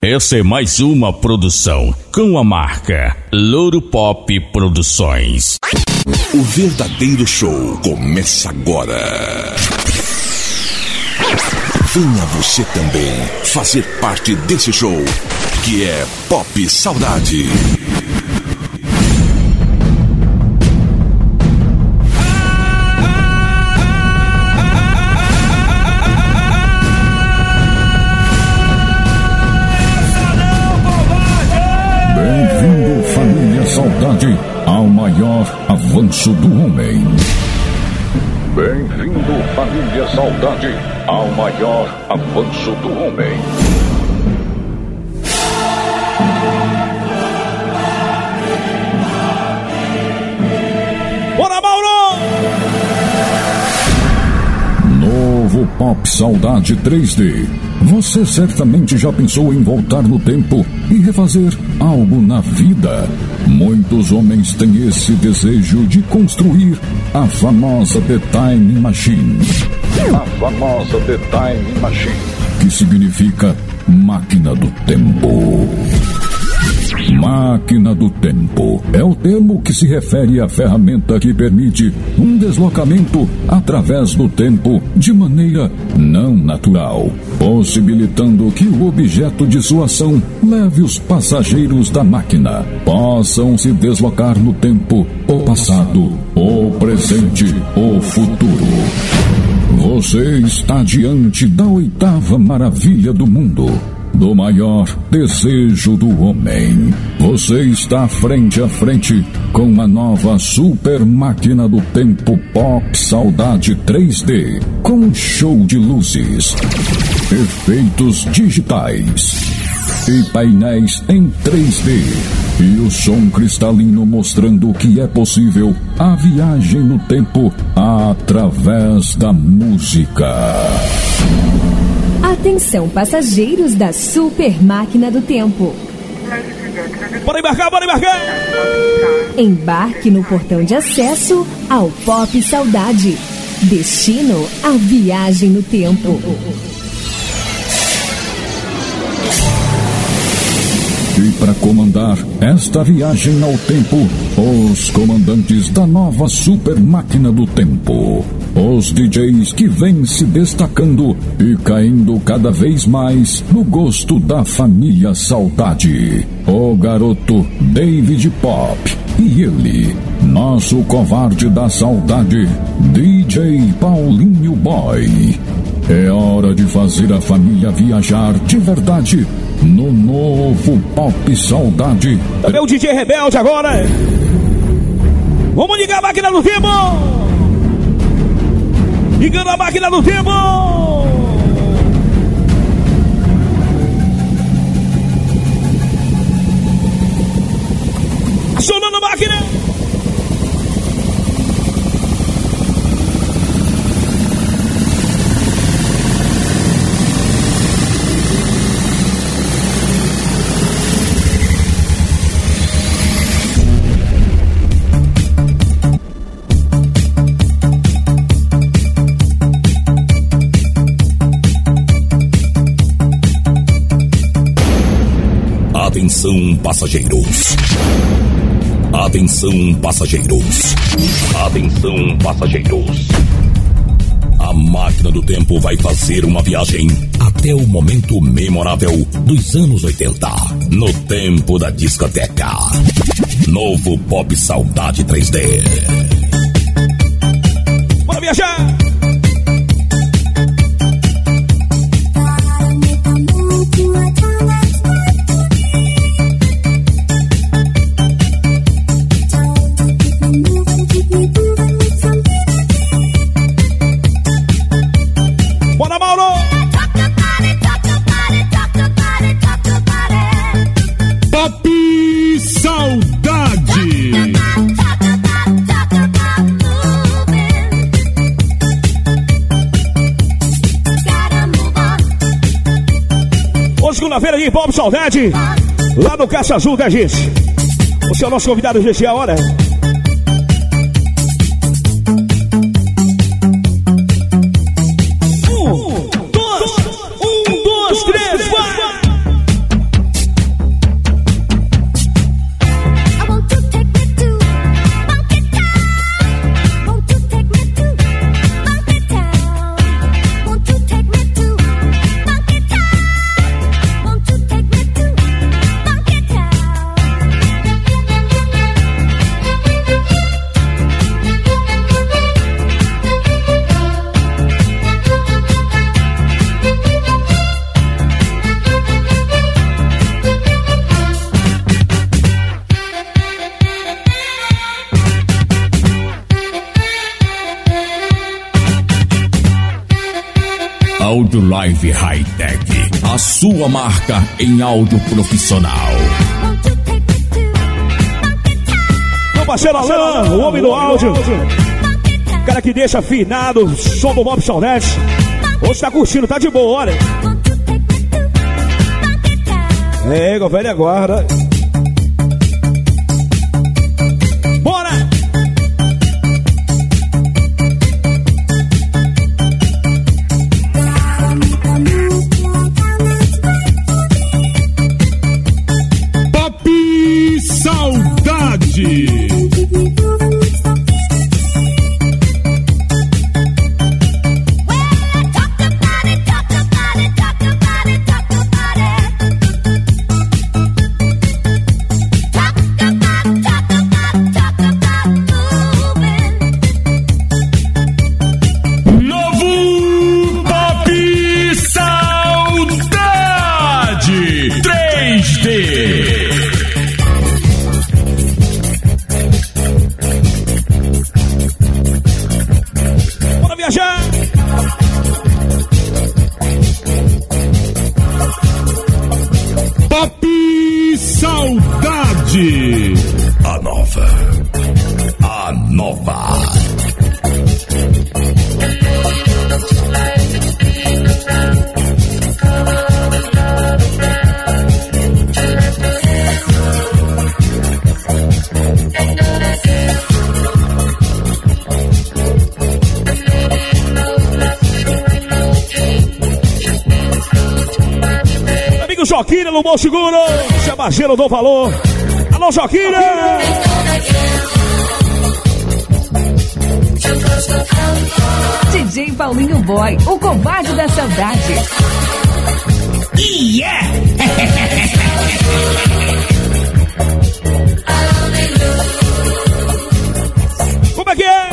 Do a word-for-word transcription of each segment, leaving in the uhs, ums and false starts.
Essa é mais uma produção com a marca Louro Pop Produções. O verdadeiro show começa agora. Venha você também fazer parte desse show, que é Pop Saudade. Bem-vindo, família Saudade, ao maior avanço do homem. Bem-vindo, família Saudade, ao maior avanço do homem. Bora, Mauro! Novo Pop Saudade três D. Você certamente já pensou em voltar no tempo e refazer algo na vida. Muitos homens têm esse desejo de construir a famosa The Time Machine. A famosa The Time Machine, que significa máquina do tempo. Máquina do tempo é o termo que se refere à ferramenta que permite um deslocamento através do tempo de maneira não natural, possibilitando que o objeto de sua ação leve os passageiros da máquina possam se deslocar no tempo, o passado, o presente, o futuro. Você está diante da oitava maravilha do mundo, do maior desejo do homem. Você está frente a frente com a nova super máquina do tempo Pop Saudade três D, com um show de luzes, efeitos digitais e painéis em três D, e o som cristalino mostrando que é possível a viagem no tempo através da música. Atenção, passageiros da Super Máquina do Tempo. Bora embarcar, bora embarcar! Embarque no portão de acesso ao Pop Saudade. Destino, a viagem no tempo. E para comandar esta viagem ao tempo, os comandantes da nova super máquina do tempo. Os D Js que vêm se destacando e caindo cada vez mais no gosto da família Saudade. O garoto David Pop e ele, nosso covarde da saudade, D J Paulinho Boy. É hora de fazer a família viajar de verdade no novo Pop Saudade. Também o D J Rebelde agora. Vamos ligar a máquina do tempo. Ligando a máquina do tempo. Acionando a máquina. Atenção, passageiros. Atenção, passageiros. Atenção, passageiros. A máquina do tempo vai fazer uma viagem até o momento memorável dos anos oitenta, no tempo da discoteca. Novo Pop Saudade três D. Bora viajar! Segunda-feira de Pop Saudade, lá no Caixa Azul, tá, gente? Você é o nosso convidado especial, olha. Um, dois, um, dois, três, quatro. Live High Tech, a sua marca em áudio profissional. Meu parceiro Alan, o homem do áudio, cara que deixa afinado o som do Bob Saudade. Hoje tá curtindo, tá de boa, olha. É, igual velha guarda. Bora! Pop Saudade. A nova. A nova. Amigo Joaquina no Bom Seguro, Chabageiro do Valor. Alô, Joaquina! D J Paulinho Boy, o covarde da saudade. Yeah! Como é que é?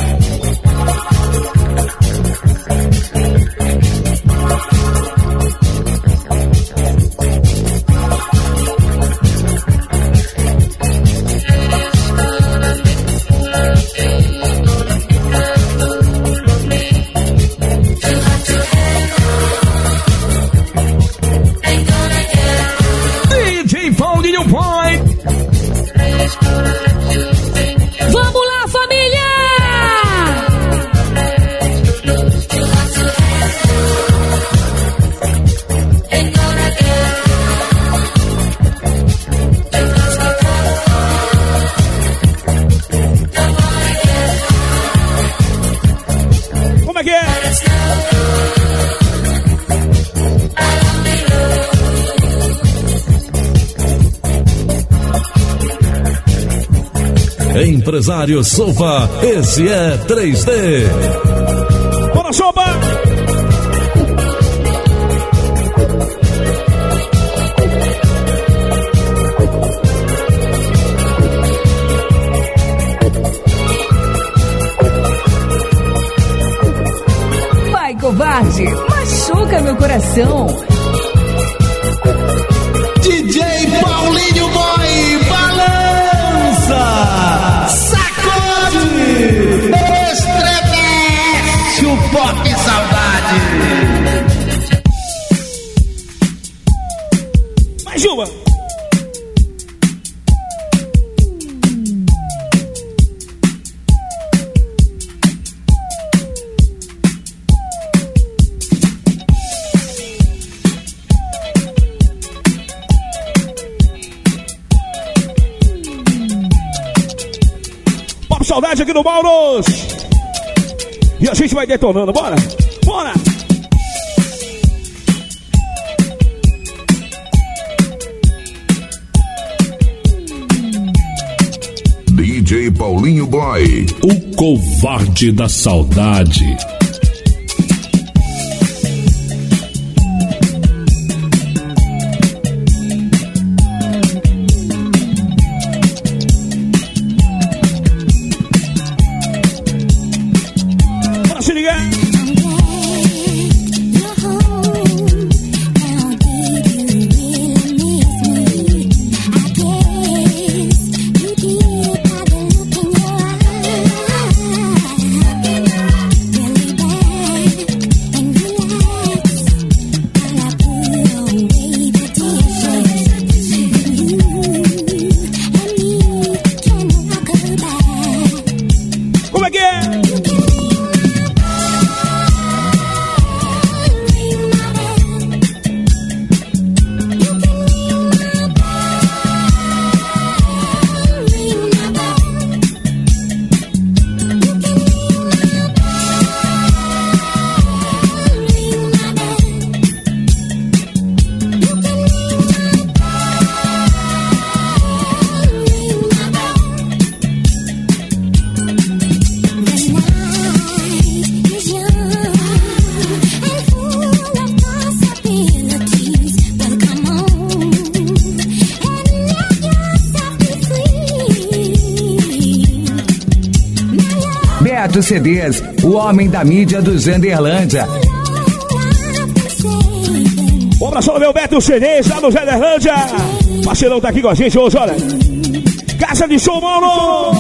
Vamos lá, família! Como é que é? Empresário Sopa, esse é três D. Bora, Sopa! Vai, covarde, machuca meu coração. D J Paulinho Boy, balança, sacode, estremece o Pop Saudade. Mais uma! Saudade aqui no Mauros. E a gente vai detonando, bora? Bora! D J Paulinho Boy, o covarde da saudade. Beto C Ds, o homem da mídia do Zenderlândia. Um abraço ao meu Beto C Ds, lá no Zenderlândia. Parceirão tá aqui com a gente hoje, olha. Casa de Show, Paulo!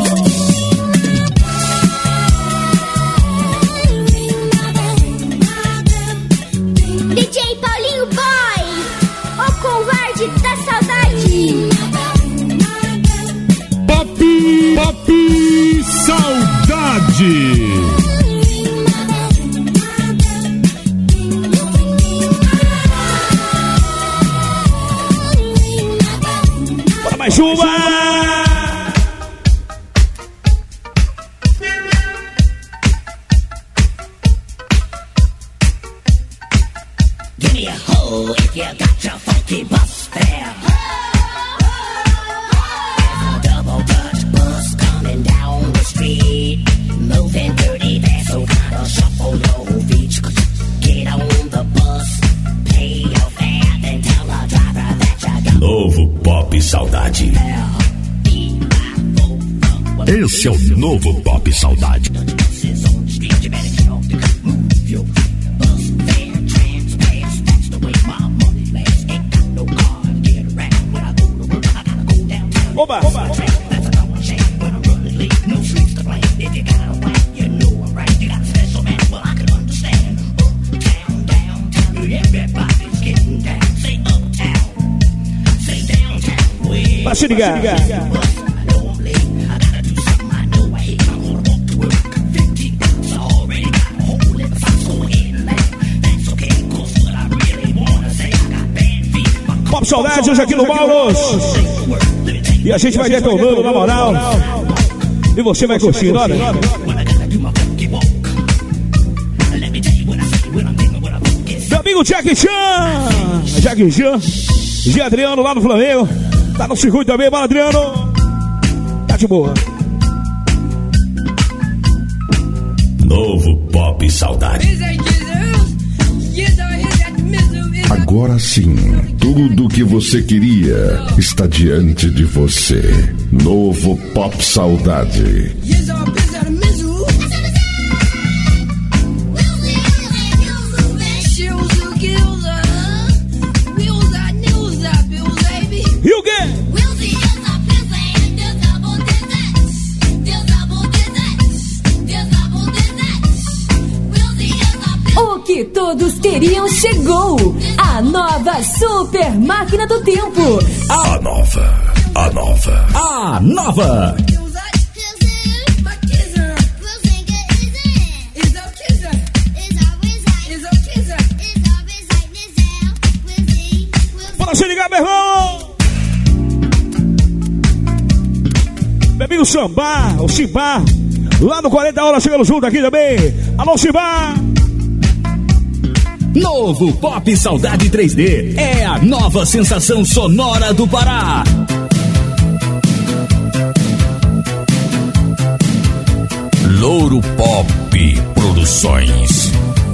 D J Paulinho Boy, o covarde da saudade. Pop, Pop Saudade. Bora mais uma! Novo Pop Saudade. Esse é o novo Pop Saudade. Oba! Oba! Pra se ligar. Pop Saudade hoje aqui no Mauros. E a gente vai detonando na moral. E você vai curtindo, olha. Meu amigo Jack Chan. Jack Chan. G. Adriano lá no Flamengo. Tá no circuito também, bora Adriano. Tá de boa. Novo Pop Saudade. Agora sim, tudo que você queria está diante de você. Novo Pop Saudade. E o quê? O que todos queriam chegou. A nova Super Máquina do Tempo. A nova, a nova, A nova. Bora se ligar, meu irmão. Meu amigo Sambá, o Simba. Lá no quarenta horas chegando junto aqui também. Alô, Simba. Novo Pop Saudade três D é a nova sensação sonora do Pará. Louro Pop Produções.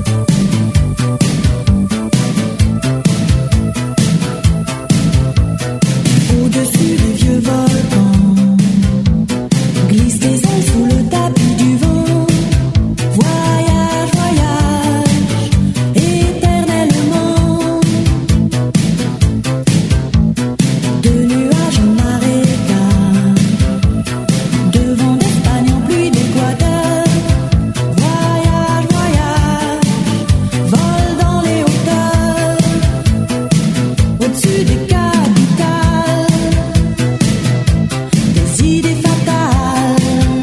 Au-dessus des vieux volcans, glisse tes ailes sous le tapis du vent. Voyage, voyage, éternellement. De nuages en marécage, de vent d'Espagne en pluie d'Équateur. Voyage, voyage, vole dans les hauteurs, au-dessus des capitales, des idées fatales.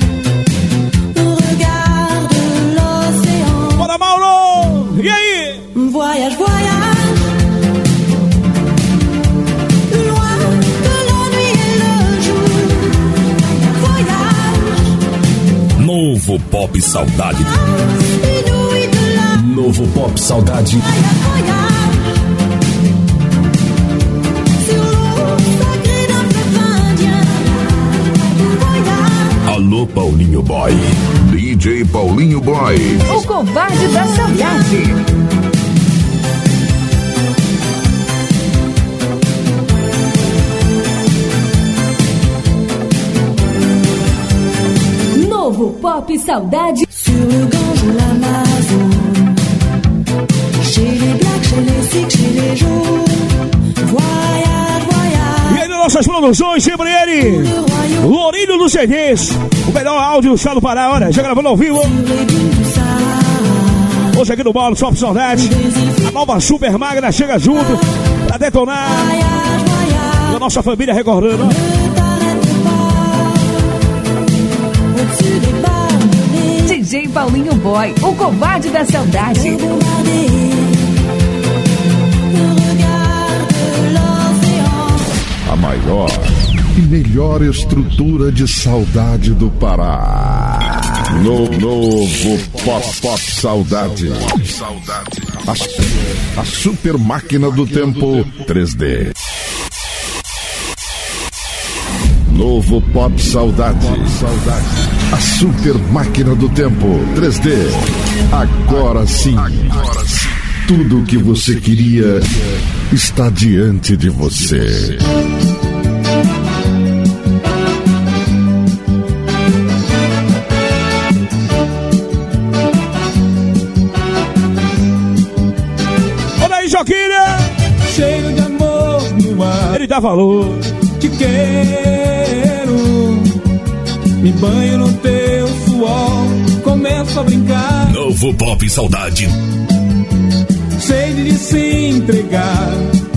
Regarde l'océan. Bora, Mauro. E aí? Voyage, voyage, loin de la nuit et le jour. Voyage, novo Pop Saudade. inouï de la Novo Pop Saudade. voyage, voyage. Sur l'eau sacrée d'un fleuve indien. Voyage, Alô, Paulinho Boy. D J Paulinho Boy. O covarde da saudade. Novo Pop Saudade. sur le gange ou l'Amazone. Chez les blacks, chez les sikhs, chez les jaunes. Voyage, voyage. E aí, nossas produções, sempre ele, Lourinho dos C Ds. O melhor áudio do estado do Pará, olha, já gravando ao vivo. Hoje aqui no Bolo, Top Saudade. A nova Super Magna chega junto pra detonar. E a nossa família recordando. D J Paulinho Boy, o covarde da saudade. A maior e melhor estrutura de saudade do Pará. No novo Pop Pop Saudade. A, a super máquina do tempo três D. Novo Pop Saudade. A super máquina do tempo três D. Agora sim. Tudo o que você queria está diante de você. Olha aí, Joquinha! Cheio de amor no ar. Ele dá valor. Te quero. Me banho no teu suor. Começo a brincar. Novo Pop Saudade. Sede de se entregar.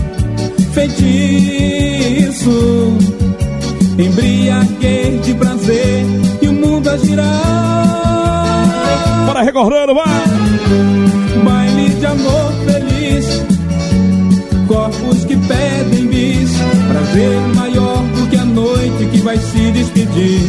Feitiço. Embriaguez de prazer. E o mundo a girar. Bora recordando, vai! Baile de amor feliz. Corpos que pedem bis. Prazer maior do que a noite que vai se despedir.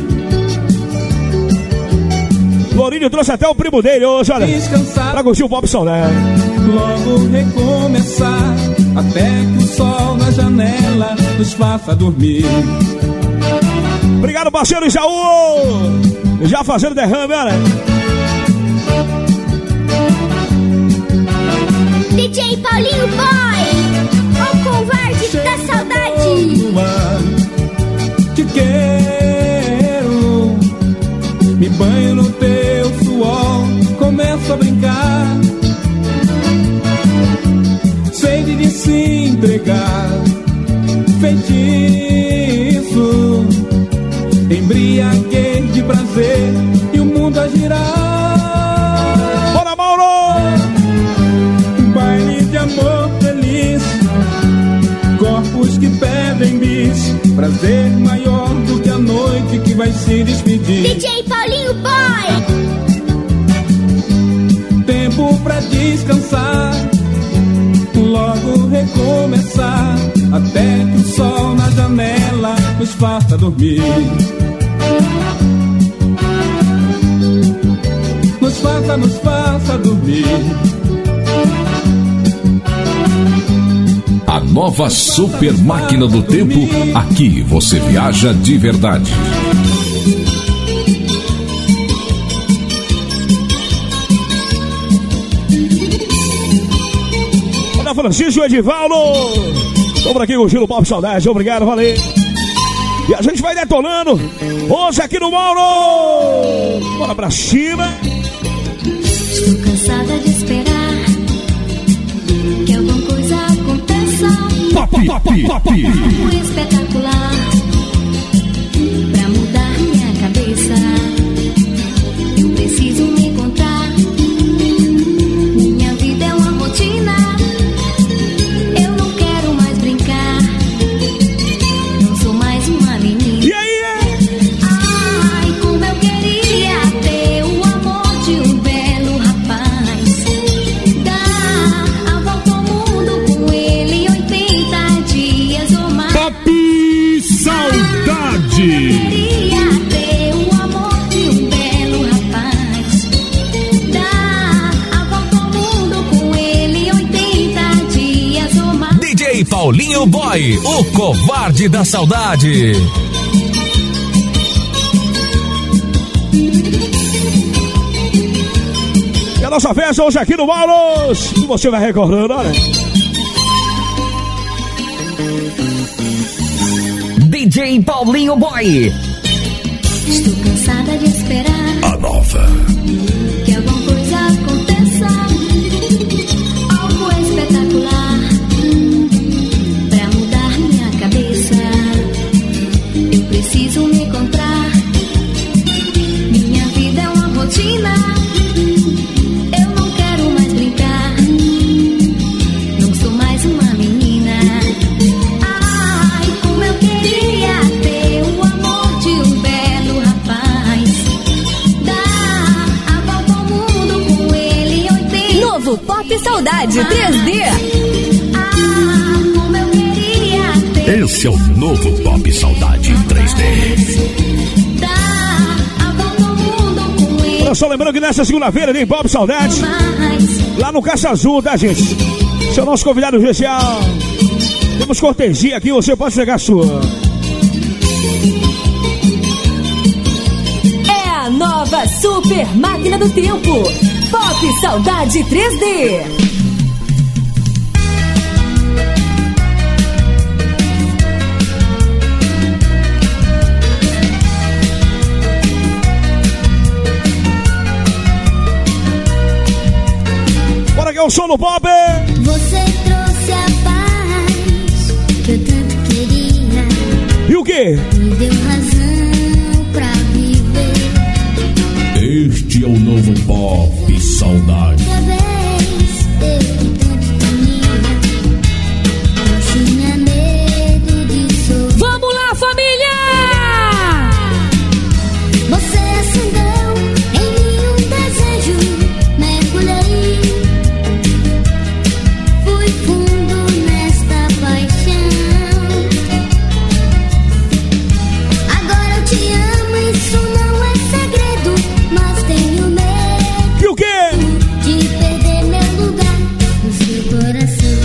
Lourinho trouxe até o primo dele hoje, olha. Descansar. Pra curtir o Pop Saudade. Logo recomeçar. Até que o sol na janela nos faça dormir. Obrigado, parceiro Jaú! Já fazendo derrame, olha. D J Paulinho Boy, o covarde da saudade. Te quero. Me banho no teu suor. Começo a brincar. Sede de se entregar. Feitiço. Embriaguez de prazer. E o mundo a girar. Bora, Mauro! Baile de amor feliz. Corpos que pedem bis. Prazer maior do que a noite que vai se despedir. D J Paulinho Boy. Tempo pra descansar. Logo recomeçar. Até que o sol na janela nos faça dormir. Nos faça, nos faça dormir. A nova super máquina do tempo. Aqui você viaja de verdade. Olha, Francisco Edivaldo. Estamos aqui com o Giro Pop Saudade. Obrigado, valeu. E a gente vai detonando hoje aqui no Mauro. Bora pra cima. Estou cansada de esperar que alguma coisa aconteça. Pop, pop, pop. Um espetacular pra mudar minha cabeça. Eu preciso me encontrar. Minha vida é uma rotina. Eu não quero mais brincar. Não sou mais uma menina. E aí? Ai, como eu queria ter o amor de um belo rapaz. Dar a volta ao mundo com ele oitenta dias ou mais. Pop Saudade. Queria ter o amor de um belo rapaz. Dar a volta ao mundo com ele oitenta dias ou mais. D J Paulinho Boy, o covarde da saudade. E a nossa festa hoje aqui no Mauros. E você vai recordando, olha. D J Paulinho Boy. Estou cansada de esperar A nova. que alguma coisa aconteça, algo espetacular pra mudar minha cabeça. Eu preciso me encontrar. Minha vida é uma rotina. Eu não quero mais brincar. Não sou mais uma menina. Ai, como eu queria ter o amor de um belo rapaz. Dar a volta ao mundo com ele oitenta. Novo Pop Saudade três D. Ah, como eu queria ter. Esse é o novo Pop Saudade três D. Dar a volta ao mundo com ele. Olha só, lembrando que nessa segunda-feira tem Pop Saudade lá no Caixa Azul, tá, gente? Esse é o nosso convidado especial. Temos cortesia aqui, você pode pegar a sua. É a nova Super Máquina do Tempo. Pop Saudade três D. Bora que é o som do Pop. Você trouxe a paz que eu tanto queria. E o quê? Me deu razão pra viver. Este é o novo Pop Saudade. Outra vez eu tanto temia. Eu tinha medo de sofrer. Vamos lá, família! Você acendeu em mim um desejo. Mergulhei. Fui fundo nesta paixão. Agora eu te amo, isso não é segredo. Mas tenho medo E o quê? de perder meu lugar no seu coração.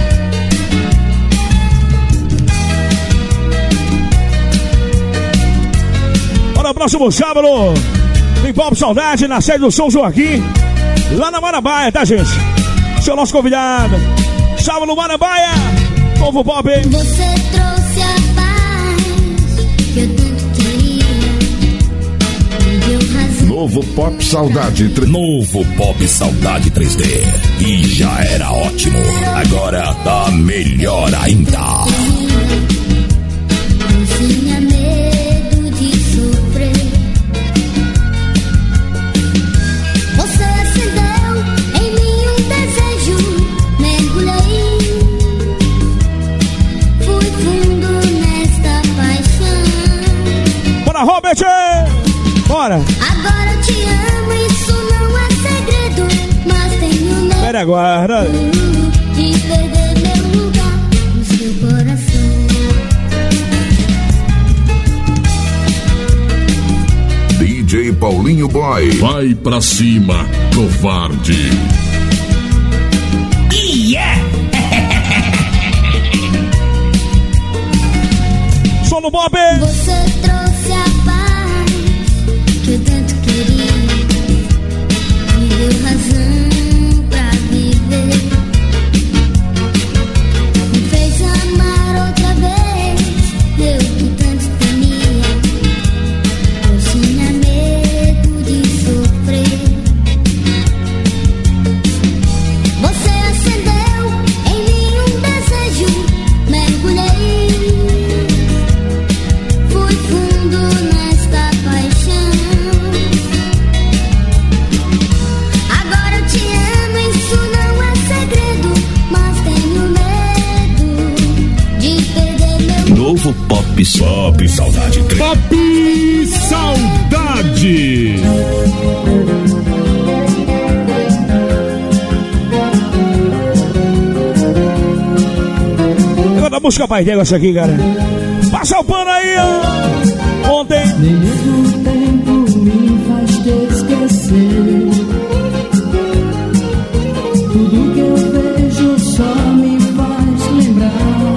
Bora, próximo sábado tem Pop Saudade na sede do São Joaquim, lá na Marabaia, tá, gente? Esse é o nosso convidado. Sábado no Marabaia, novo Pop. Você trouxe a paz que eu tanto queria. Me deu razão. Novo Pop Saudade três D. Novo Pop Saudade três D. E já era ótimo. Agora tá melhor ainda. Eu tinha medo de sofrer. Você acendeu em mim um desejo. Mergulhei. Fui fundo nesta paixão. Bora, Robert! Bora! Agora eu te amo, isso não é segredo. Mas tenho medo Pera agora. de perder meu lugar no seu coração. D J Paulinho Boy. Vai pra cima, covarde. Som do Bob! Você trouxe a paz que eu tanto queria. Me deu razão pra viver. Me fez amar outra vez. Eu que tanto temia. Eu tinha medo de sofrer. Você acendeu em mim um desejo. Mergulhei. Fui fundo nesta paixão. Agora eu te amo, isso não é segredo. Mas tenho medo de perder meu. Novo Pop Pop Saudade três D. Pop Saudade! Eu vou dar música pra negócio aqui, cara. Passa o pano aí, ó. Ontem. Nem mesmo o tempo me faz te esquecer. Tudo que eu vejo só me faz lembrar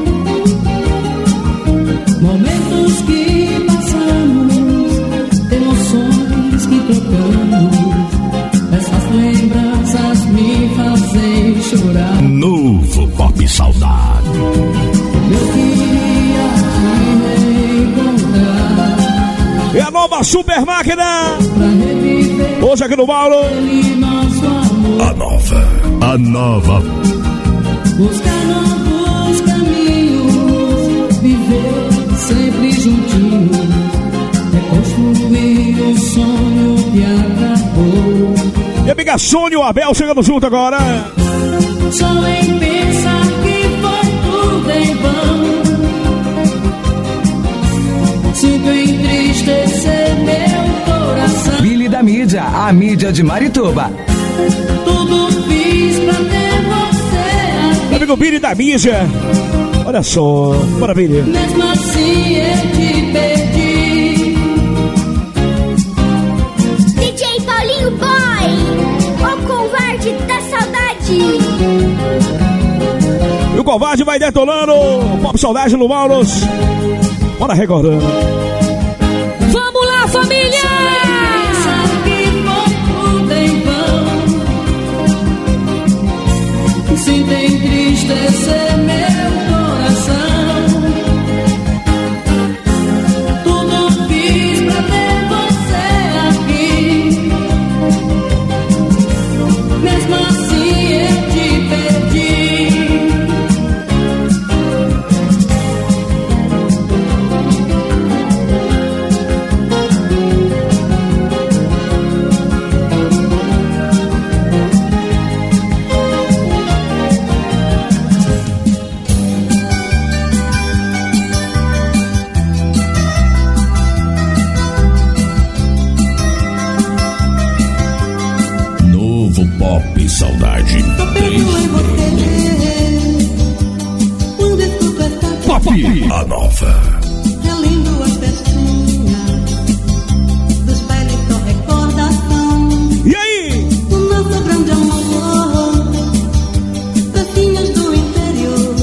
momentos que passamos, emoções que trocamos. Essas lembranças me fazem chorar. Novo Pop Saudade. Eu queria te encontrar. nova super máquina. Hoje aqui no Mauro. A nova, a nova. Buscar novos caminhos, viver sempre juntinho, reconstruir um sonho que acabou. E amiga Sônia e o Abel chegando junto agora. Só em pensar que foi tudo em vão, sinto entristecer meu coração. Billy da mídia, a mídia de Marituba. Tudo fiz pra ter você aqui. Amigo Billy da mídia. Olha só, maravilha. Mesmo assim eu te perdi. D J Paulinho Boy, o covarde da saudade. E o covarde vai detonando. Pop Saudade no Mauros. Bora recordando. Vamos lá, família! Sinto entristecer meu coração. Tudo fiz pra ter você aqui. Mesmo assim eu te perdi. Pop Saudade três D. Pop a nova. Relindo as festinhas dos bailes com recordação. E aí? O nosso grande amor, festinhas do interior.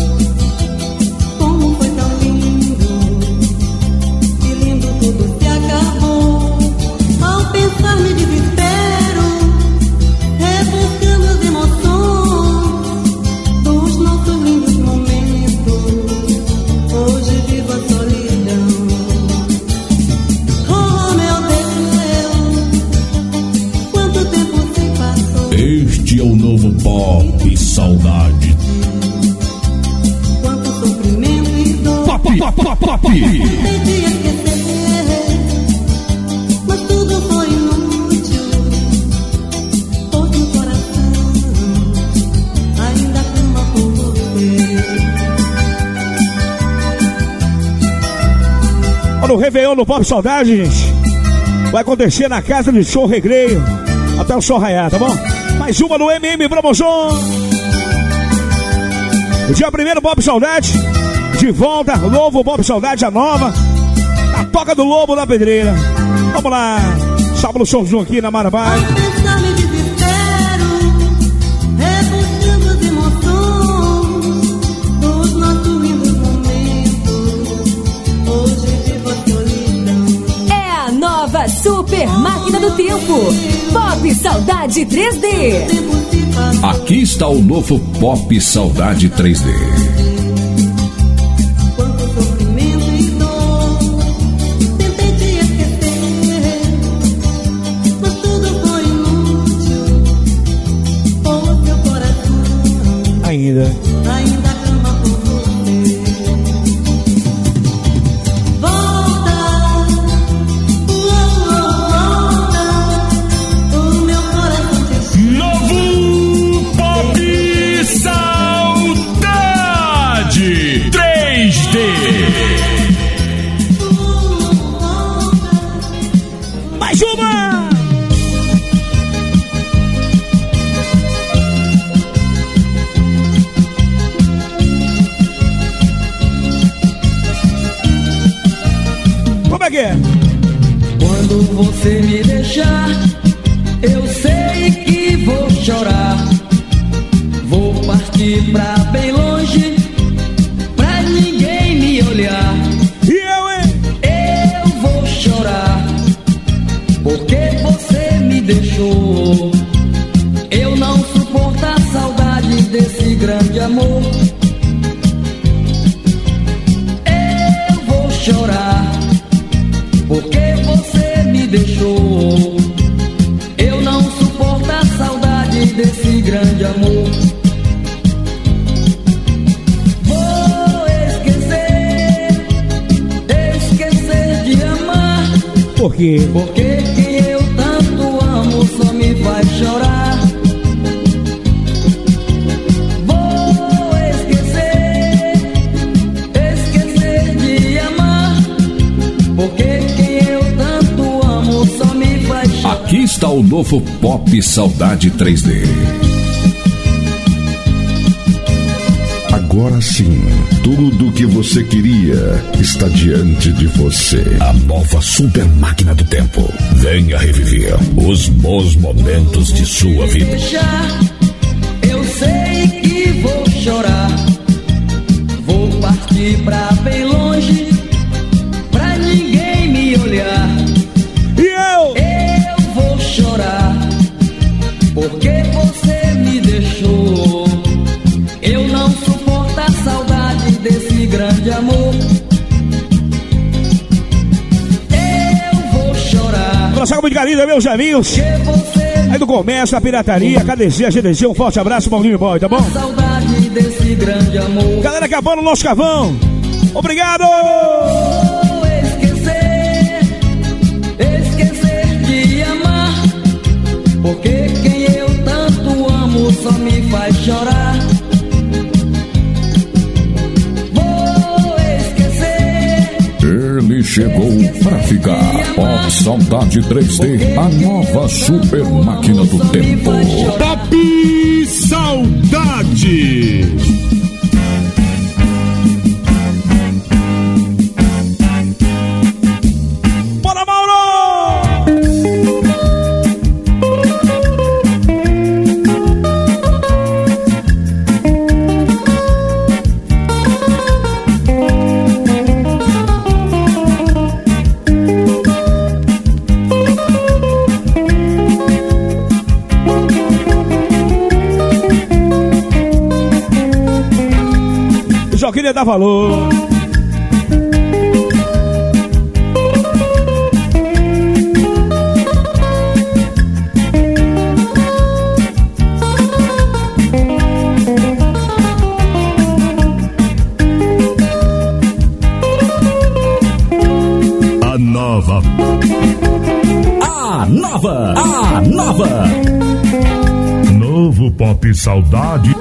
Como foi tão lindo, que lindo tudo se acabou. Ao pensar me desespero, rebuscando as emoções dos nossos lindos momentos. Hoje vivo a solidão. Oh meu Deus, quanto tempo se passou. Este é o novo Pop Saudade. Quanto sofrimento e dor. Pop, pop, pop, pop. Tentei esquecer, mas tudo foi inútil. Hoje o coração ainda clama por você. Olha o Réveillon no Pop Saudade, gente. Vai acontecer na Casa de Show Recreio até o sol raiar, tá bom? Mais uma no M M Promoção. O dia primeiro Pop Saudade. De volta, o novo Pop Saudade, a nova. A Toca do Lobo da Pedreira. Vamos lá. Sábado showzão aqui na Marabá. Pensar me desespero, rebuscando as emoções dos nossos lindos momentos. Hoje vivo a solidão. É a nova super máquina do tempo. Pop Saudade três D. Aqui está o novo Pop Saudade três D. Quanto sofrimento e dor. Tentei te esquecer, mas tudo foi inútil. O seu coração Ainda. ainda clama por você. Volta, volta, o meu coração te Novo Pop Saudade três D. Mais uma! Como é que é? Quando você me deixar, eu sei que vou chorar. Vou partir pra bem longe, pra ninguém me olhar. E eu, hein? Eu vou chorar, porque você me deixou. Eu não suporto a saudade desse grande amor. Eu vou chorar, porque você grande amor. Vou esquecer, esquecer de amar. Por quê? Porque quem eu tanto amo só me faz chorar. Vou esquecer, esquecer de amar. Porque quem eu tanto amo só me faz chorar. Aqui está o novo Pop Saudade três D. Agora sim, tudo o que você queria está diante de você. A nova super máquina do tempo. Venha reviver os bons momentos de sua vida. Deixar, eu sei que vou chorar. Vou partir pra bem longe, pra ninguém me olhar. E eu? Eu vou chorar, porque você me deixou. Eu não suporto a saudade desse grande amor. Eu vou chorar. Abraço muito carinho, meus amigos. Aí do comércio, a pirataria, K D C, a G D C, um forte abraço, Paulinho Boy, tá bom? Saudade desse grande amor. Galera acabando o nosso carvão. Obrigado! Vou esquecer, esquecer de amar. Porque quem eu tanto amo só me faz chorar. Vou esquecer. Ele chegou pra ficar. Pop Saudade três D, a nova super máquina do tempo. Pop Saudade. Bora, Mauro! Só queria dar valor. A nova. A nova. A nova. Novo Pop Saudade.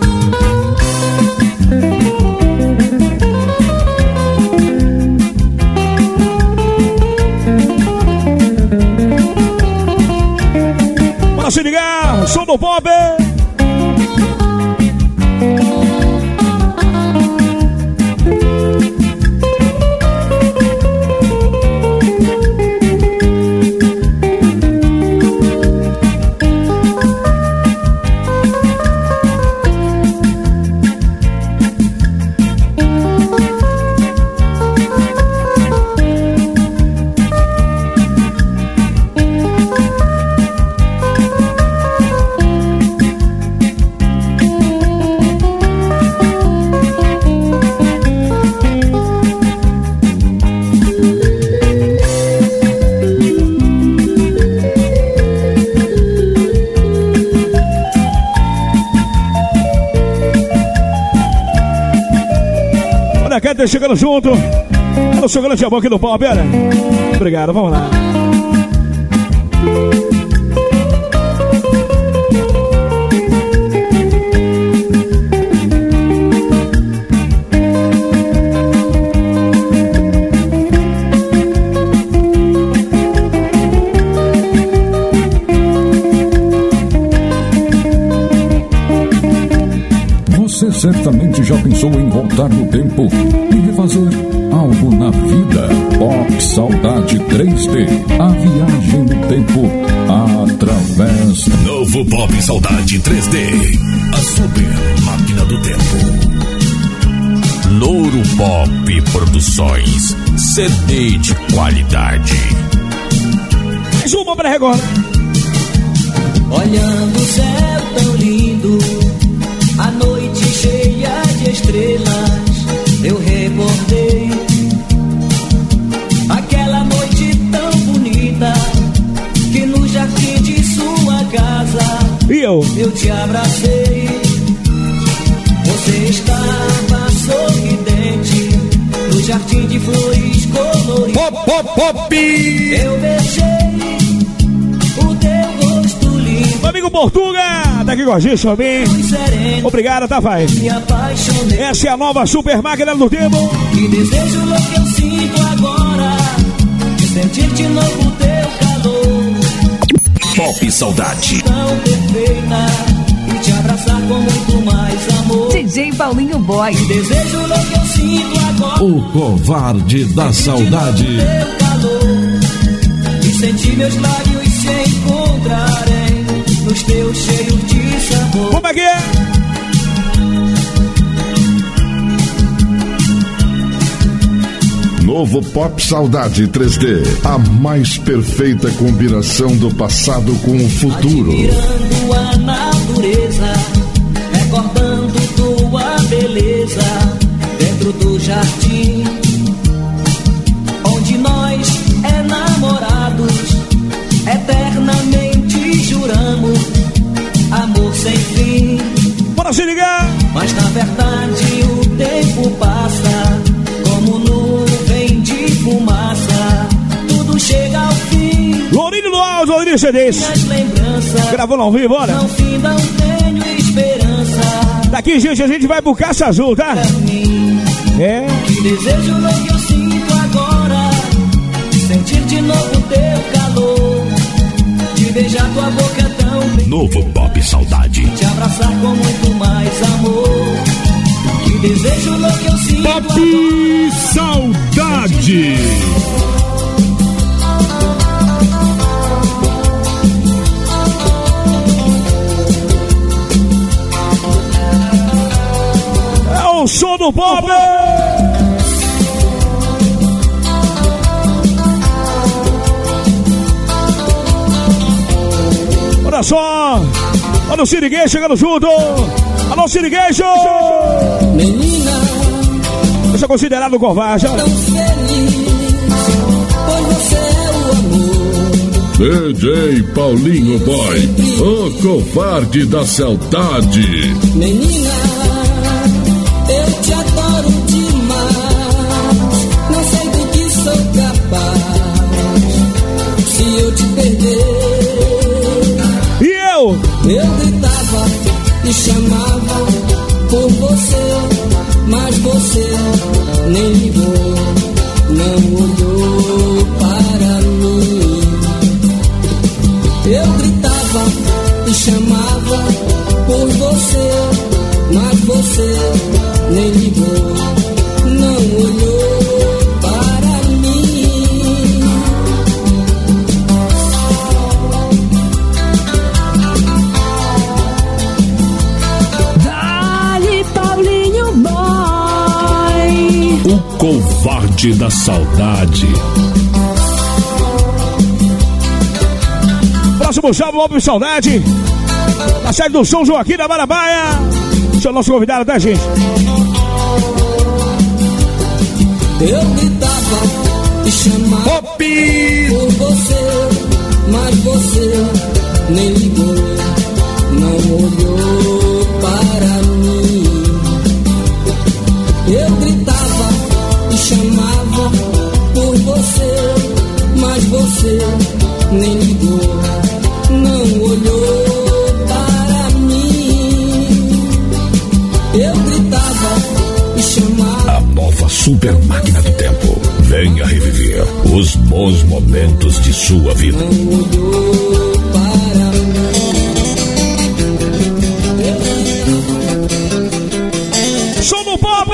Bora se ligar, som do pop. Tá chegando junto. É o seu grande amor aqui no pop, olha. Obrigado, vamos lá. Você certamente já pensou em voltar no tempo e refazer algo na vida? Pop Saudade três D, a viagem no tempo através... Novo Pop Saudade três D, a super máquina do tempo. Louro Pop Produções, C D de qualidade. Mais uma pra agora. Olhando o céu tão lindo, a noite cheia de estrelas, eu recordei aquela noite tão bonita que no jardim de sua casa e eu, eu te abracei. jardim de flores coloridas. Pop, pop, pop! Eu beijei o teu rosto lindo. Meu amigo Portuga, tá aqui com a gente também. Obrigado, tá, vai. Me apaixonei. Essa é a nova super máquina do tempo. Que desejo louco eu sinto agora, de sentir de novo o teu calor. Pop Saudade. Tão perfeita, e te abraçar com muito mais amor. D J Paulinho Boy. Que desejo louco eu sinto agora, O covarde da saudade. teu calor. E sentir meus lábios se encontrarem nos teus cheios de sabor. Como é que é? Novo Pop Saudade três D. A mais perfeita combinação do passado com o futuro. Admirando a natureza, recordando tua beleza, dentro do jardim, onde nós, enamorados, eternamente juramos amor sem fim. Bora se ligar! Mas na verdade o tempo passa como nuvem de fumaça, tudo chega ao fim. Lourinho no áudio, Lourinho C Ds. Minhas lembranças Gravando ao vivo, bora. não findam, tenho esperança. Daqui, gente, a gente vai pro Caça Azul, tá? É. Que desejo louco eu sinto agora, sentir de novo teu calor, de beijar tua boca tão bem, Novo Pop Saudade. te abraçar com muito mais amor. Que desejo louco eu sinto Pop agora. Saudade. É o som do pop! Olha só! Olha o Siriguei chegando junto! Alô, Sirigueixo! Menina, Eu sou considerado covarde. tão feliz, pois você é o amor. D J Paulinho Boy, o covarde da saudade. Menina, eu te adoro demais, não sei do que sou capaz, se eu te perder. E eu? Eu gritava e chamava por você, mas você nem ligou, não olhou para mim. Eu gritava e chamava por você, mas você nem ligou, não olhou para mim. Dali, Paulinho Boy. O covarde da saudade. Próximo sábado, Pop Saudade. Na sede do São Joaquim da Marabaia. Esse é o nosso convidado, tá, gente? Eu gritava e chamava por você, mas você nem ligou, não olhou para mim. Eu gritava e chamava por você, mas você nem ligou, não olhou para mim. Eu gritava e chamava. A nova super máquina do tempo. Venha reviver os bons momentos de sua vida. Não olhou para mim. Som do pop!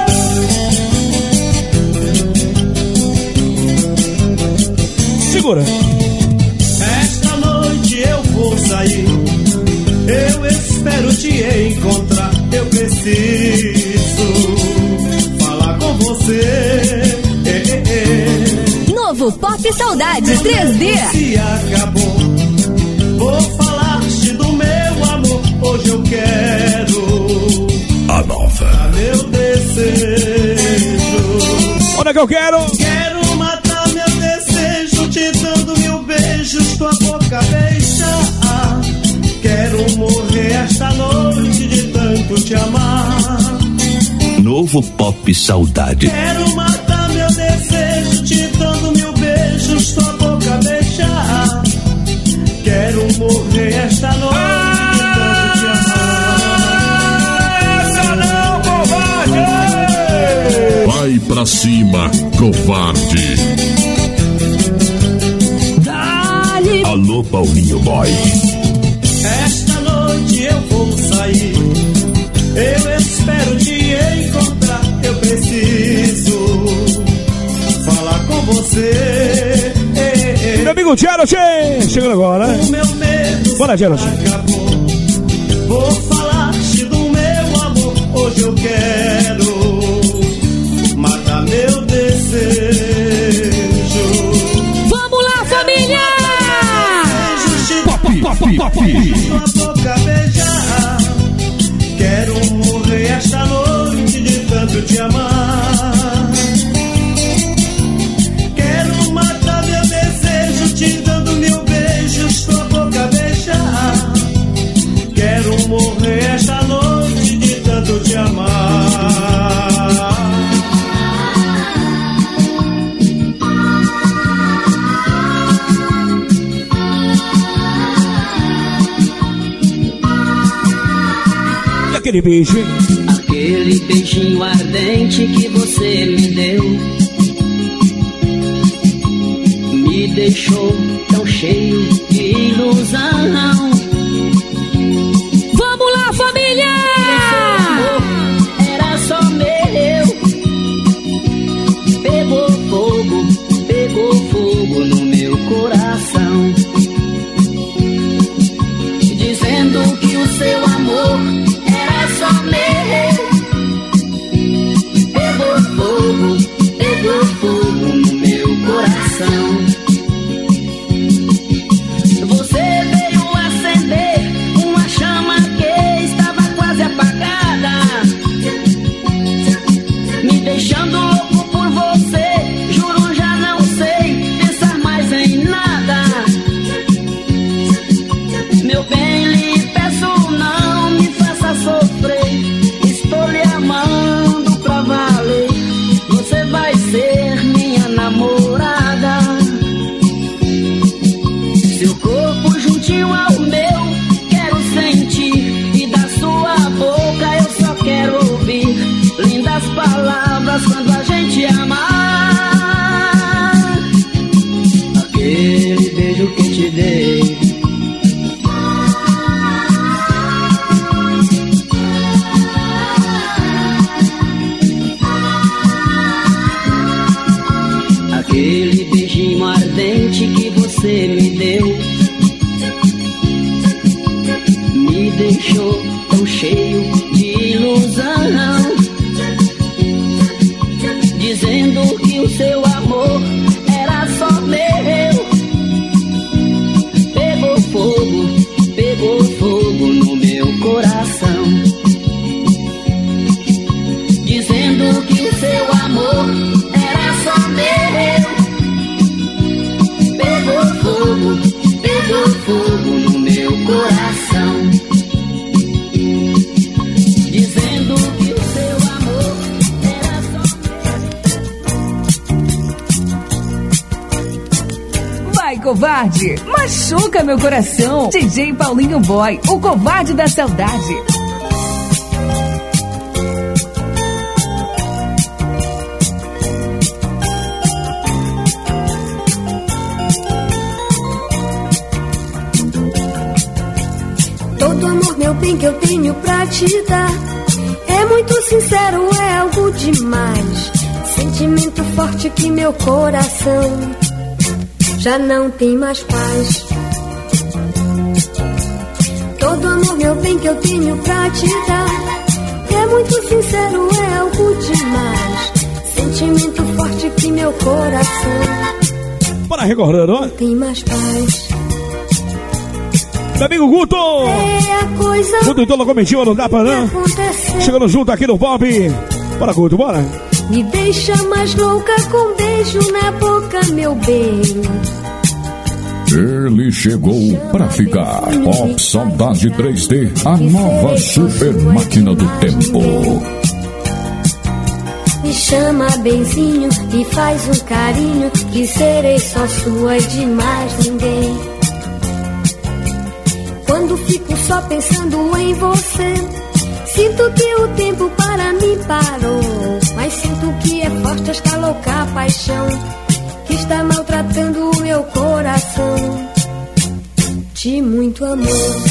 Segura. Esta noite eu vou sair, eu espero te encontrar. Eu preciso falar com você. Eh, eh, eh. Novo Pop Saudade três D. Se acabou, vou falar-te do meu amor. Hoje eu quero A nova. meu desejo. Onde é que eu quero? Quero matar meu desejo, te dando mil beijos, tua boca beijar. Quero morrer esta noite de tanto te amar. novo Pop Saudade. Quero matar meu desejo, te dando mil beijos, sua boca beijar. Quero morrer esta noite, ah, de tanto te amar. Essa não, covarde! Vai pra cima, covarde. Dale. Alô, Paulinho Boy. Esta noite eu vou sair, eu espero te encontrar. Eu preciso falar com você. Meu amigo Gerald, chegando agora, né? O meu medo bora, Gerald. acabou. Vou falar-te do meu amor. Hoje eu quero matar meu desejo. Vamos lá, família! Pop, pop, pop. Sua boca beijar. Quero morrer esta noite de tanto te amar. Quero matar meu desejo, te dando mil beijos, tua boca beijar. Quero morrer esta noite de tanto te amar. E aquele beijo, hein? Aquele beijinho ardente que você me deu me deixou tão cheio de ilusão. Vamos lá, família! Era só meu. Pegou fogo, pegou fogo no meu coração, dizendo que o seu amor era só meu. Pegou fogo, pegou fogo no meu coração. Você veio acender uma chama que estava quase apagada, me deixando louco por você. Juro, já não sei pensar mais em nada. Meu bem, lhe peço, não me faça sofrer. Estou lhe amando pra valer. Você vai ser minha namorada. Seu corpo juntinho ao meu quero sentir, e da sua boca eu só quero ouvir lindas palavras quando a gente amar. Aquele beijo que te dei, aquele beijinho ardente que você me deu me deixou tão cheio de ilusão, dizendo que o seu amor era só meu. Pegou fogo, pegou fogo no meu coração, dizendo que o seu amor era só meu. Pegou fogo, pegou fogo no meu coração, dizendo que o seu amor era só. Vai, covarde! Machuca meu coração! D J Paulinho Boy, o covarde da saudade. Todo amor, meu bem, que eu tenho pra te dar é muito sincero, é algo demais. Sentimento forte que meu coração já não tem mais paz. Todo amor, meu bem, que eu tenho pra te dar é muito sincero, é algo demais. Sentimento forte que meu coração Bora recordando, ó. não tem mais paz. Meu amigo Guto! É a coisa Guto, então, no comitiva, não dá pra não. Chegando junto aqui no Pop. Bora, Guto, bora. Me deixa mais louca com beijo na boca, meu bem. Ele chegou pra ficar. Pop Saudade três D, a nova super máquina do tempo. Me chama benzinho, me faz um carinho, que serei só sua e de mais ninguém. Quando fico só pensando em você, sinto que o tempo para mim parou. Mas sinto que é forte esta louca paixão que está maltratando o meu coração de muito amor.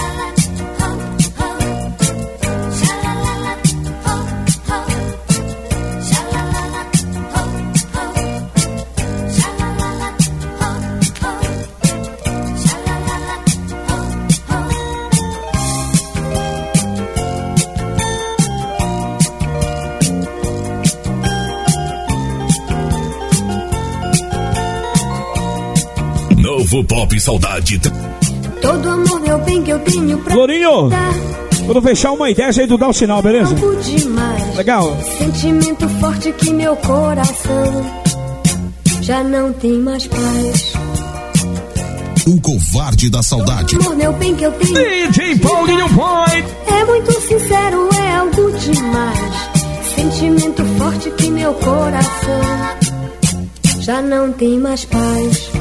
Novo Pop Saudade. Todo amor, meu bem, que eu tenho pra Lourinho, dar. quando fechar uma ideia aí, tu dá o sinal, beleza? Demais. Legal. Sentimento forte que meu coração já não tem mais paz. O covarde da saudade. Todo amor, meu bem, que eu tenho D J Paulinho Boy. É muito sincero, é algo demais. Sentimento forte que meu coração já não tem mais paz.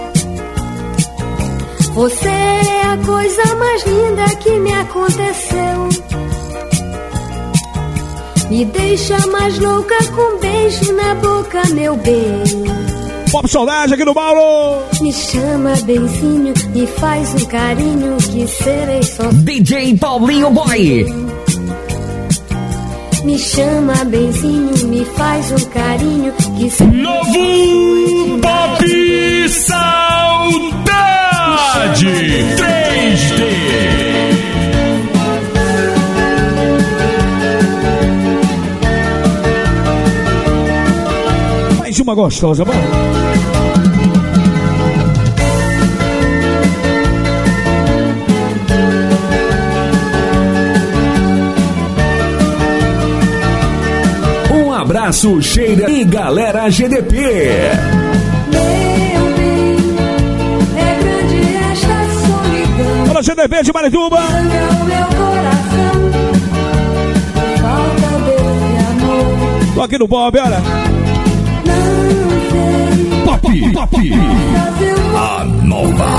Você é a coisa mais linda que me aconteceu. Me deixa mais louca com um beijo na boca, meu bem. Pop Saudade aqui no Mauro. Me chama benzinho, me faz um carinho, que serei só D J Paulinho Boy. Me chama benzinho, me faz um carinho, que serei Novo Pop Saudade três D. Mais uma gostosa, vamos. Um abraço, Cheira e galera G D P. G D P de Marituba. Tô aqui no Bob, olha. Pop, Pop. A nova.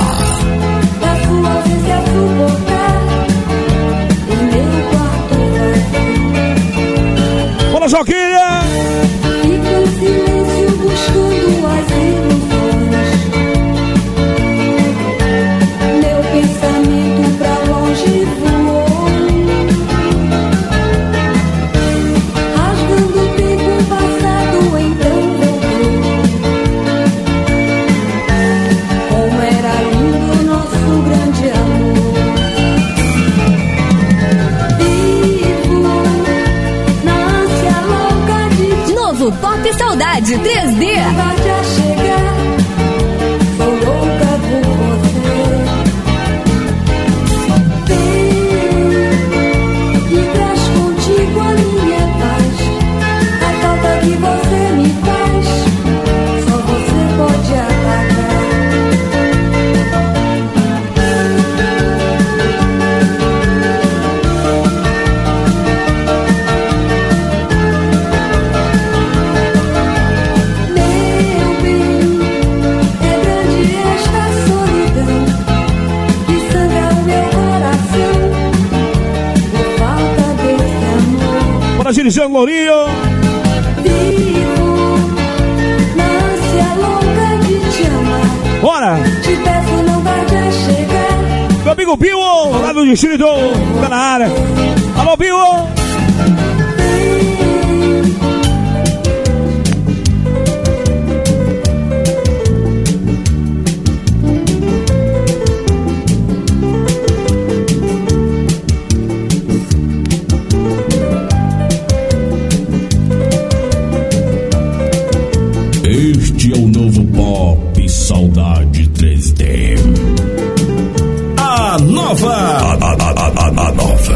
Bora, Joquinha. Fica em silêncio buscando as ilusões. Meu pensamento pra longe voou, rasgando o tempo passado, então voltou. Como era lindo nosso grande amor. Vivo na ânsia louca de Novo Pop Saudade três D. vontade a chegar. Sou louca por você. E traz contigo a minha paz. A falta que você me faz, só você pode apagar. Meu bem, é grande esta solidão que sangra o meu coração por falta desse amor. Bora, Giriziano Lourinho. Vivo na ânsia louca de te amar. Bora. Te peço, não tarde a chegar. Meu amigo Bill, lá do distrito, tá na área. Alô, Bill. Este é o novo Pop Saudade três D. A nova. A, a, a, a, a nova.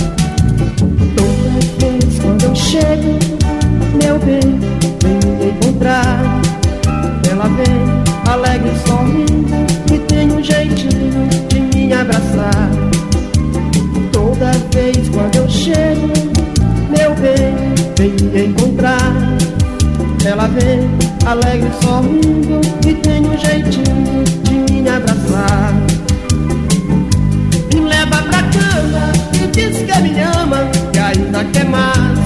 Toda vez quando eu chego, meu bem, venho me encontrar. Ela vem alegre e sorrindo e tem um jeitinho de me abraçar. Toda vez quando eu chego, meu bem, venho me encontrar. Ela vem alegre, sorrindo e tem um jeitinho de me abraçar. Me leva pra cama e diz que me ama, que ainda quer mais.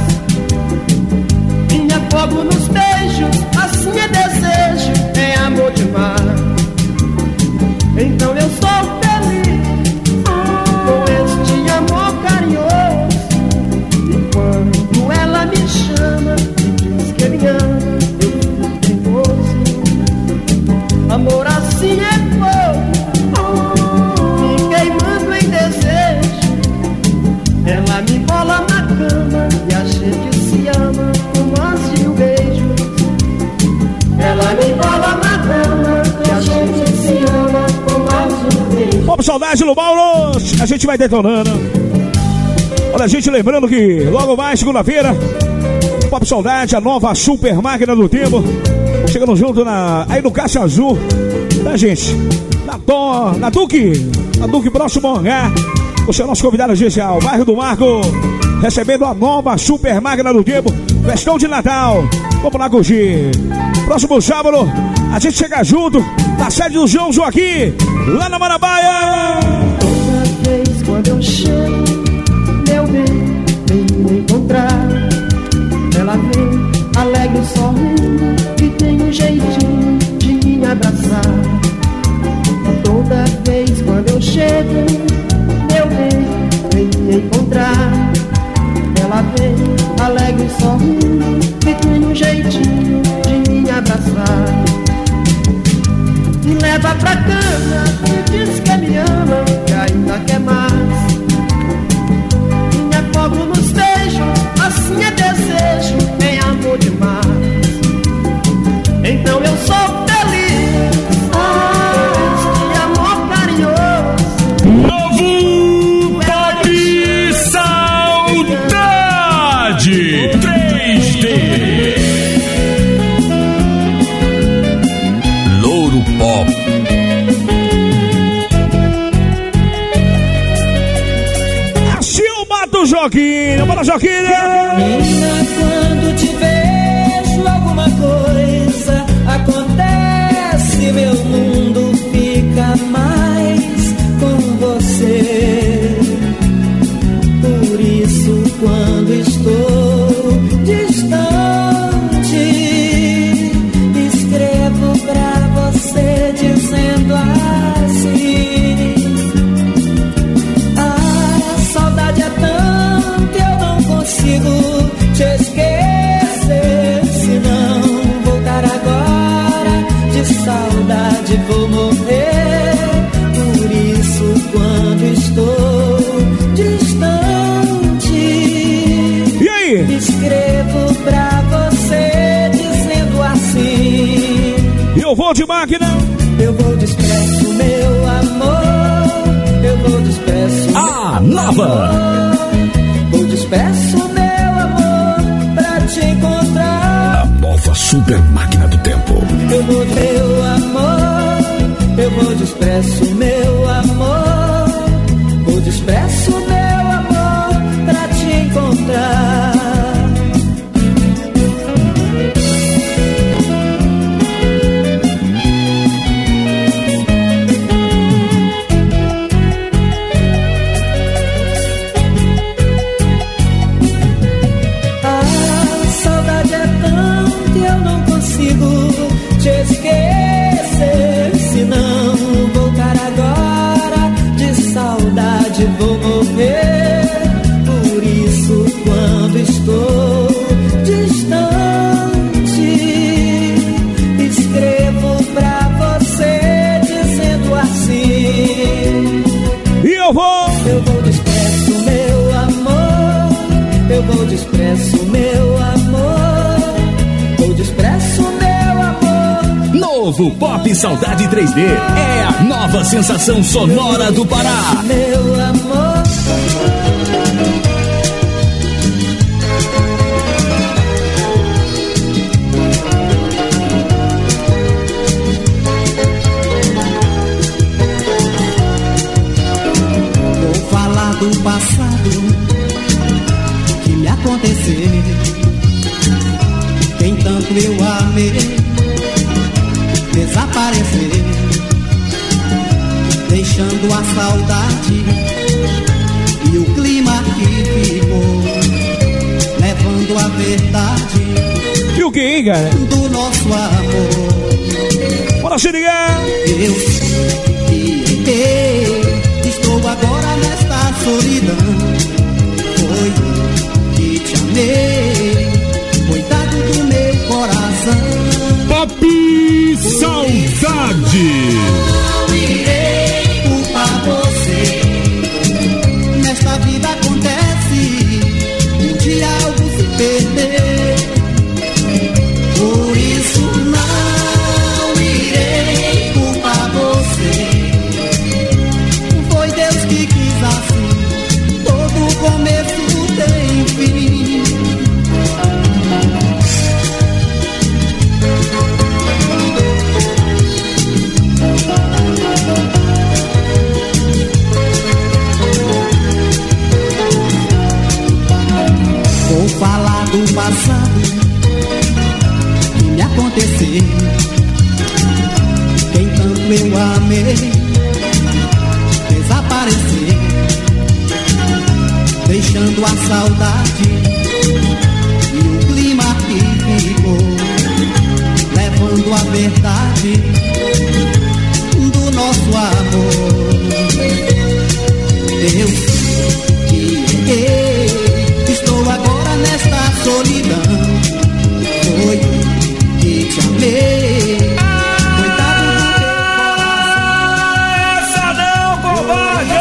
Me afogo nos beijos, assim é desejo, é amor demais. Então eu sou feliz com este amor carinhoso. E quando ela me chama e diz que me ama, eu fico teimoso. Amor assim é fogo, me queimando em desejo. Ela me bola na cama e a gente se ama com as mil beijos. Ela me bola na cama e a gente se ama com as mil beijos. Pop Saudade no Mauro, a gente vai detonando. Olha, a gente lembrando que logo mais, segunda-feira, Pop Saudade, a nova super máquina do tempo. Chegando junto na, aí no Caixa Azul, tá, gente? Na, Tom, na Duque, na Duque próximo ao hangar. Você é nosso convidado especial, bairro do Marco, recebendo a nova super máquina do tempo, festão de Natal. Vamos lá curtir. Próximo sábado, a gente chega junto na sede do João Joaquim, lá na Marabaia. Toda vez quando eu chego, meu bem, vem me encontrar. Ela vem alegre, sorrindo e tem um jeitinho de me abraçar. Toda vez quando eu chego, meu bem, vem me encontrar. Ela vem alegre, sorrindo e tem um jeitinho de me abraçar. Me leva pra cama e diz que me ama, que ainda quer mais. Me afogo nos beijos, assim é desejo, é amor demais. Então eu sou feliz com este amor carinhoso. Novo Pop Saudade três D. Louro Pop. Silma do Joaquim, bora Joaquim! Menina, quando te vejo, alguma coisa acontece, meu mundo fica mais com você. Por isso, quando estou distante, escrevo pra você dizendo assim: a saudade é tanta, eu não consigo te esquecer. Se não voltar agora, de saudade vou morrer. Por isso, quando estou distante, e aí? Escrevo pra você dizendo assim: eu vou de máquina, eu vou de expresso, meu amor. Eu vou de expresso, a nova. Vou de expresso, meu amor, pra te encontrar. A nova super máquina do tempo. Eu vou, meu amor. Eu vou de expresso, meu amor. Vou de expresso, meu amor, pra te encontrar. Te esquecer, se não voltar agora, de saudade vou morrer. Por isso, quando estou distante, escrevo pra você dizendo assim: e eu vou, eu vou de expresso, meu amor. Eu vou de expresso, meu amor. Vou de expresso, meu amor. Novo Pop Saudade três D é a nova sensação sonora do Pará. Meu amor. Vou falar do passado que me aconteceu. Quem tanto eu amo saudade e o clima que ficou, levando a verdade. E o que, hein, cara? Do nosso amor. Bora se ligar! Eu sei que estou agora nesta solidão. Foi que te amei, cuidado do meu coração. Pop Saudade. Não irei culpar você. Nesta vida acontece um dia algo se perder. Por isso não irei culpar você. Foi Deus que quis assim. Todo começo tem fim. Vou falar do passado que me aconteceu. Quem tanto eu amei desaparecer, deixando a saudade e o clima que ficou, levando a verdade do nosso amor. Eu sei que errei, estou agora nesta solidão. Foi que te amei. Cuidado do Essa não, covarde!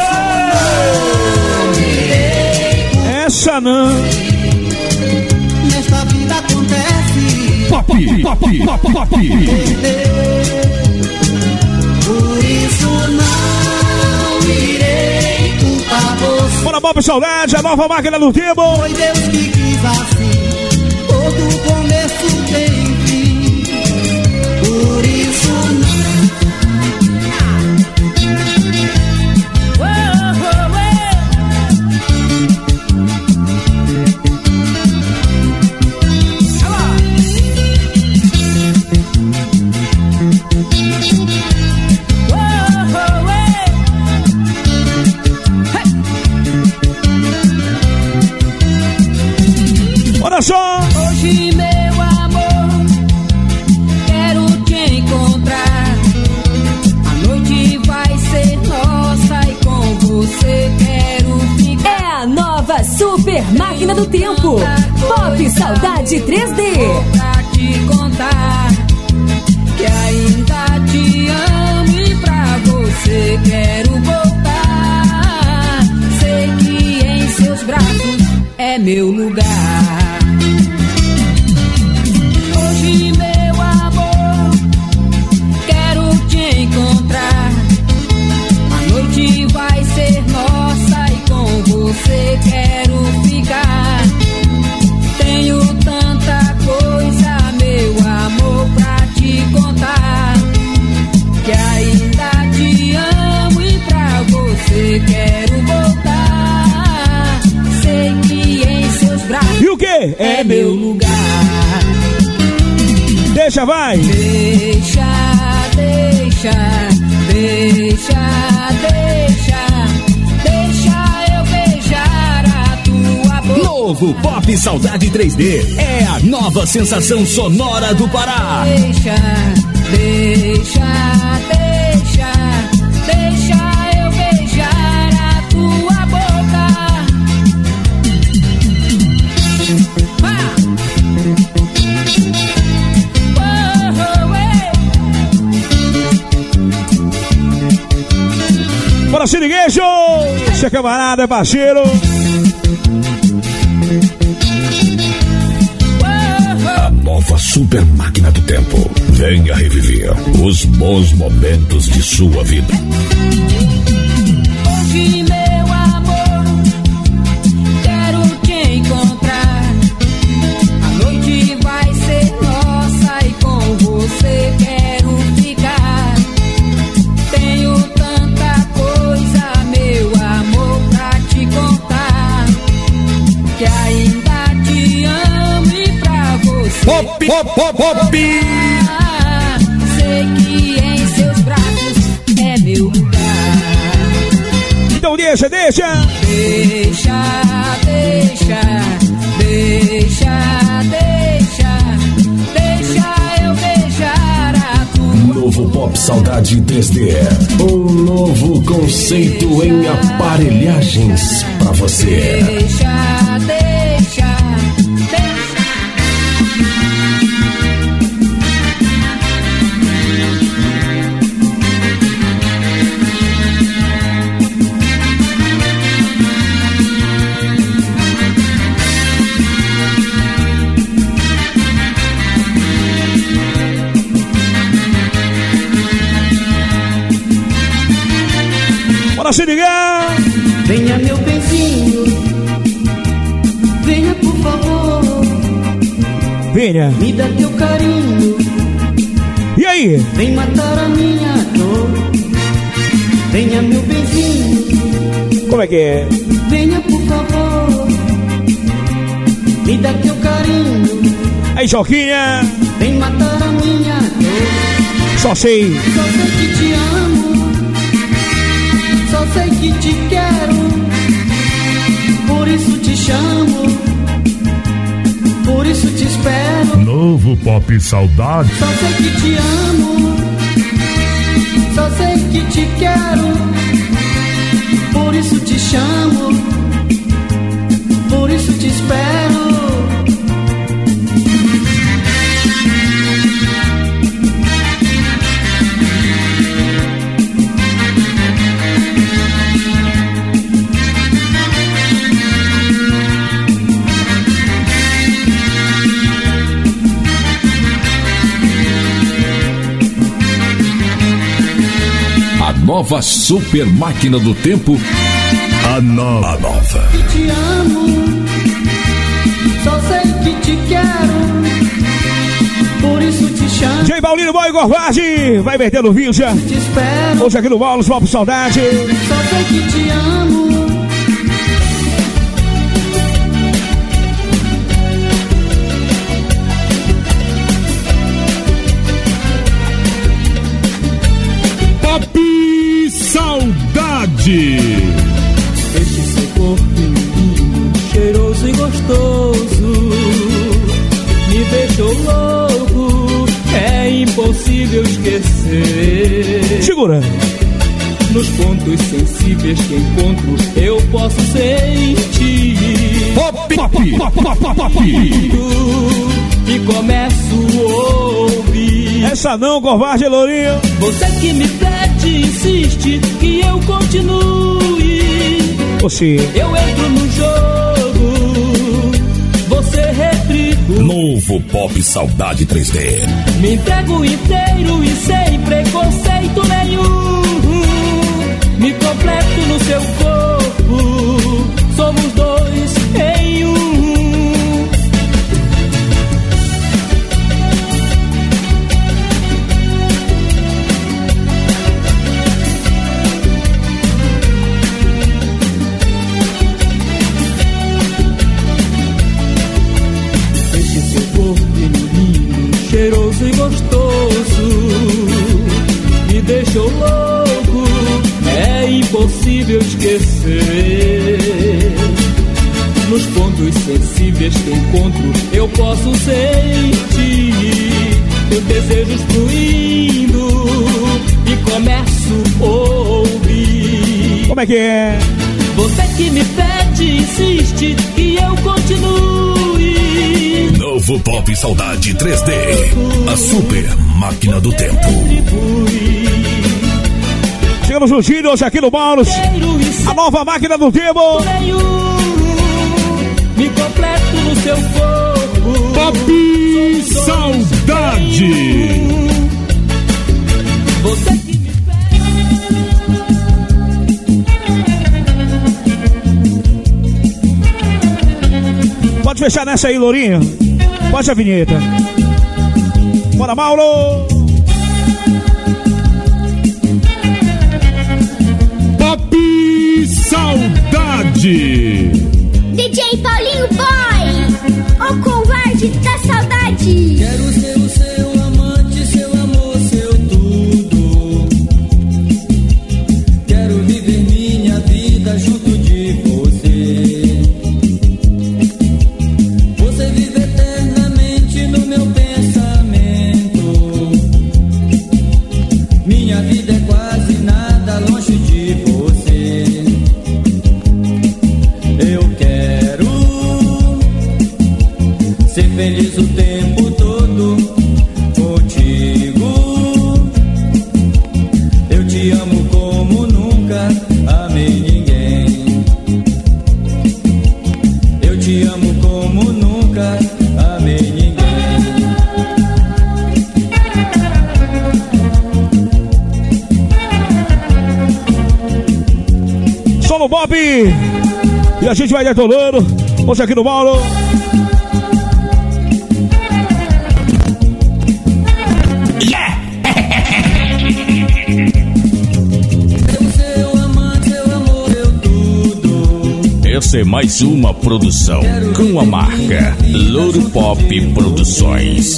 Essa não! Nesta vida acontece Pop, pop, pop, pop. por isso não irei culpar você. Bora, Bob Saudade, a nova máquina do tempo! Foi Deus que quis assim. Todo começo tem fim. Por isso não. Olha só! Hoje, meu amor, quero te encontrar. A noite vai ser nossa e com você quero ficar. É a nova super máquina do tempo. Pop Saudade três D. Pra te contar que ainda te amo e pra você quero voltar. Sei que em seus braços é meu lugar. Hoje, meu amor, quero te encontrar. A noite vai ser nossa e com você quero ficar. Tenho tanta coisa, meu amor, pra te contar, que ainda te amo e pra você quero voltar. Sei que em seus braços E o que? é meu lugar. Deixa, vai! Deixa, deixa, deixa, deixa, deixa eu beijar a tua boca. Novo Pop Saudade três D é a nova sensação sonora do Pará. Deixa, deixa, deixa, deixa eu beijar a tua boca. Ah! Bora, Siriguejo! Você é camarada, é parceiro! A nova super máquina do tempo. Venha reviver os bons momentos de sua vida. Hoje, meu amor, quero te encontrar. A noite vai ser nossa e com você quero ficar. Tenho tanta coisa, meu amor, pra te contar, que ainda te amo e pra você. Pop, pop, pop, pop. Sei que em seus braços é meu lugar. deixa. Deixa, deixa, deixa, deixa, deixa eu beijar a tua. Novo Pop Saudade três D. Um novo conceito em aparelhagens pra você. Deixa, deixa, deixa. Bora se ligar! Venha, meu benzinho, venha por favor. Venha. Me dá teu carinho. E aí? Vem matar a minha dor. Venha, meu benzinho. Como é que é? Venha por favor. Me dá teu carinho. Aí, Joquinha. Vem matar a minha dor. Só sei. Só sei que te amo. Só sei que te quero. Por isso te chamo. Por isso te espero. Novo Pop Saudade. Só sei que te amo. Só sei que te quero. Por isso te chamo. Por isso te espero. Nova super máquina do tempo. A nova. A nova. Te amo, só sei que te quero, por isso te chamo. J Paulinho Boy Gorvage vai metendo o vídeo já. Te espero. Hoje aqui no Bolos, Pop Saudade. Só sei que te amo. Saudade. Deixe seu corpo lindo, cheiroso e gostoso, me deixou louco, é impossível esquecer. Segura. Nos pontos sensíveis que encontro, eu posso sentir. Pop, pop, pop, pop, pop. E começo a ouvir. Essa não, covarde, Lourinho. Você que me pede, insiste que eu continue. Você. Eu entro no jogo, você retrigo. Novo Pop Saudade três D. Me entrego inteiro e sem preconceito nenhum. Me completo no seu corpo, somos dois em um. Deixe seu corpo lindo, cheiroso e gostoso, me deixou louco, é impossível esquecer. Nos pontos sensíveis que encontro, eu posso sentir meus desejos fluindo e começo a ouvir. Como é que é? Você que me pede, insiste que eu continue. Novo Pop Saudade três D. A super máquina do tempo. Chegamos juntinhos hoje aqui no Baulos. A nova máquina do tempo. Me completo no seu corpo. Pop Saudade. Você que me pede. Pode fechar nessa aí, Lourinho. Pode a vinheta. Bora, Mauro. Pop Saudade. D J Paulinho Boy, o covarde da saudade. Quero ser o seu amante, seu amor, seu tudo. Quero viver minha vida junto de Bob. E a gente vai detonando. Hoje aqui no Mauro. Yeah! Essa é mais uma produção com a marca Louro Pop Produções.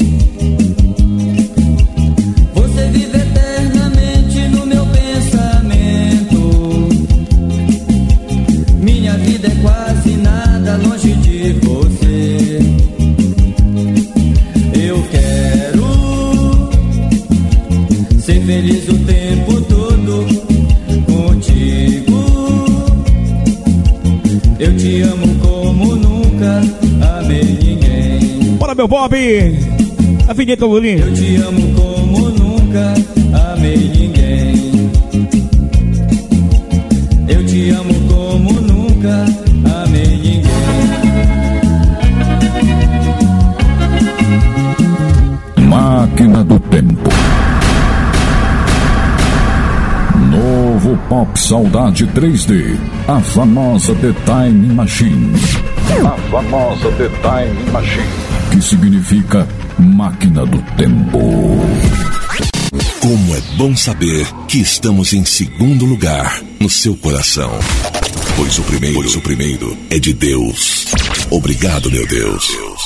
Você vive eternamente no meu pensamento. Minha vida é quase nada longe de você. Eu quero ser feliz o tempo todo contigo. Eu te amo como nunca amei ninguém. Bora, meu Bob! A vinheta, Lulinho. Eu te amo como nunca amei ninguém. Eu te amo como nunca amei ninguém. Máquina do Tempo. Novo Pop Saudade três D. A famosa The Time Machine. A famosa The Time Machine. Que significa Máquina do Tempo. Como é bom saber que estamos em segundo lugar no seu coração. Pois o primeiro, pois o primeiro é de Deus. Obrigado, meu Deus.